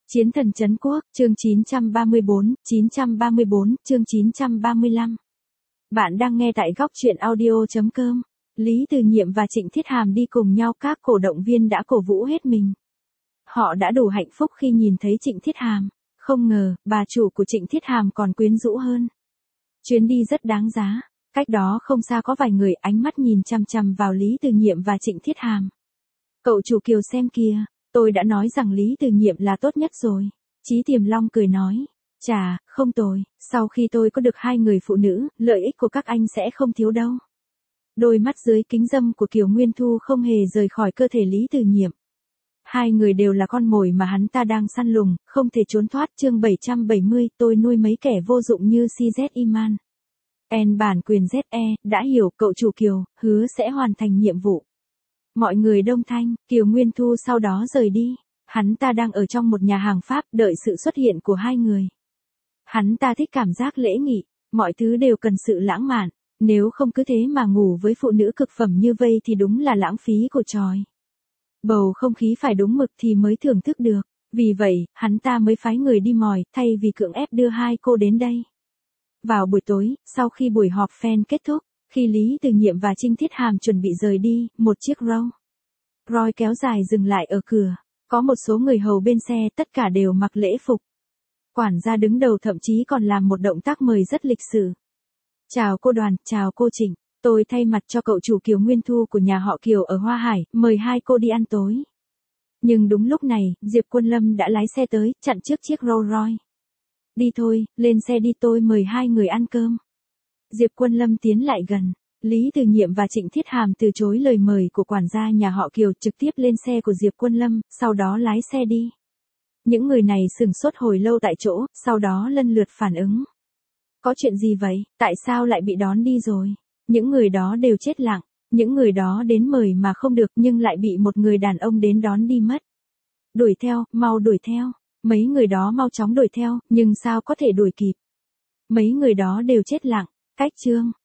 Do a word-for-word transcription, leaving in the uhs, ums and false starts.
Chiến thần trấn quốc, chương chín trăm ba mươi bốn, chín trăm ba mươi bốn, chương chín trăm ba mươi lăm. Bạn đang nghe tại góc truyện audio chấm com. Lý Từ Nhiệm và Trịnh Thiết Hàm đi cùng nhau, các cổ động viên đã cổ vũ hết mình. Họ đã đủ hạnh phúc khi nhìn thấy Trịnh Thiết Hàm. Không ngờ, bà chủ của Trịnh Thiết Hàm còn quyến rũ hơn. Chuyến đi rất đáng giá. Cách đó không xa có vài người ánh mắt nhìn chằm chằm vào Lý Từ Nhiệm và Trịnh Thiết Hàm. Cậu chủ Kiều xem kìa. Tôi đã nói rằng Lý Từ Nhiệm là tốt nhất rồi. Chí Tiềm Long cười nói. Chà, không tồi, sau khi tôi có được hai người phụ nữ, lợi ích của các anh sẽ không thiếu đâu. Đôi mắt dưới kính râm của Kiều Nguyên Thu không hề rời khỏi cơ thể Lý Từ Nhiệm. Hai người đều là con mồi mà hắn ta đang săn lùng, không thể trốn thoát. Chương bảy trăm bảy mươi, tôi nuôi mấy kẻ vô dụng như C Z Iman. En bản quyền Z E, đã hiểu, cậu chủ Kiều, hứa sẽ hoàn thành nhiệm vụ. Mọi người đông thanh, Kiều Nguyên Thu sau đó rời đi. Hắn ta đang ở trong một nhà hàng Pháp đợi sự xuất hiện của hai người. Hắn ta thích cảm giác lễ nghị, mọi thứ đều cần sự lãng mạn, nếu không cứ thế mà ngủ với phụ nữ cực phẩm như vây thì đúng là lãng phí của tròi. Bầu không khí phải đúng mực thì mới thưởng thức được, vì vậy, hắn ta mới phái người đi mời, thay vì cưỡng ép đưa hai cô đến đây. Vào buổi tối, sau khi buổi họp fan kết thúc, khi Lý Từ Nhiệm và Trịnh Thiết Hàm chuẩn bị rời đi, một chiếc Rolls Royce kéo dài dừng lại ở cửa. Có một số người hầu bên xe, tất cả đều mặc lễ phục. Quản gia đứng đầu thậm chí còn làm một động tác mời rất lịch sự. Chào cô Đoàn, chào cô Trịnh. Tôi thay mặt cho cậu chủ Kiều Nguyên Thu của nhà họ Kiều ở Hoa Hải, mời hai cô đi ăn tối. Nhưng đúng lúc này, Diệp Quân Lâm đã lái xe tới, chặn trước chiếc Rolls Royce. Đi thôi, lên xe đi, tôi mời hai người ăn cơm. Diệp Quân Lâm tiến lại gần. Lý Từ Nhiệm và Trịnh Thiết Hàm từ chối lời mời của quản gia nhà họ Kiều, trực tiếp lên xe của Diệp Quân Lâm, sau đó lái xe đi. Những người này sửng sốt hồi lâu tại chỗ, sau đó lần lượt phản ứng. Có chuyện gì vậy, tại sao lại bị đón đi rồi? Những người đó đều chết lặng, những người đó đến mời mà không được nhưng lại bị một người đàn ông đến đón đi mất. Đuổi theo, mau đuổi theo. Mấy người đó mau chóng đuổi theo, nhưng sao có thể đuổi kịp? Mấy người đó đều chết lặng. Cách chương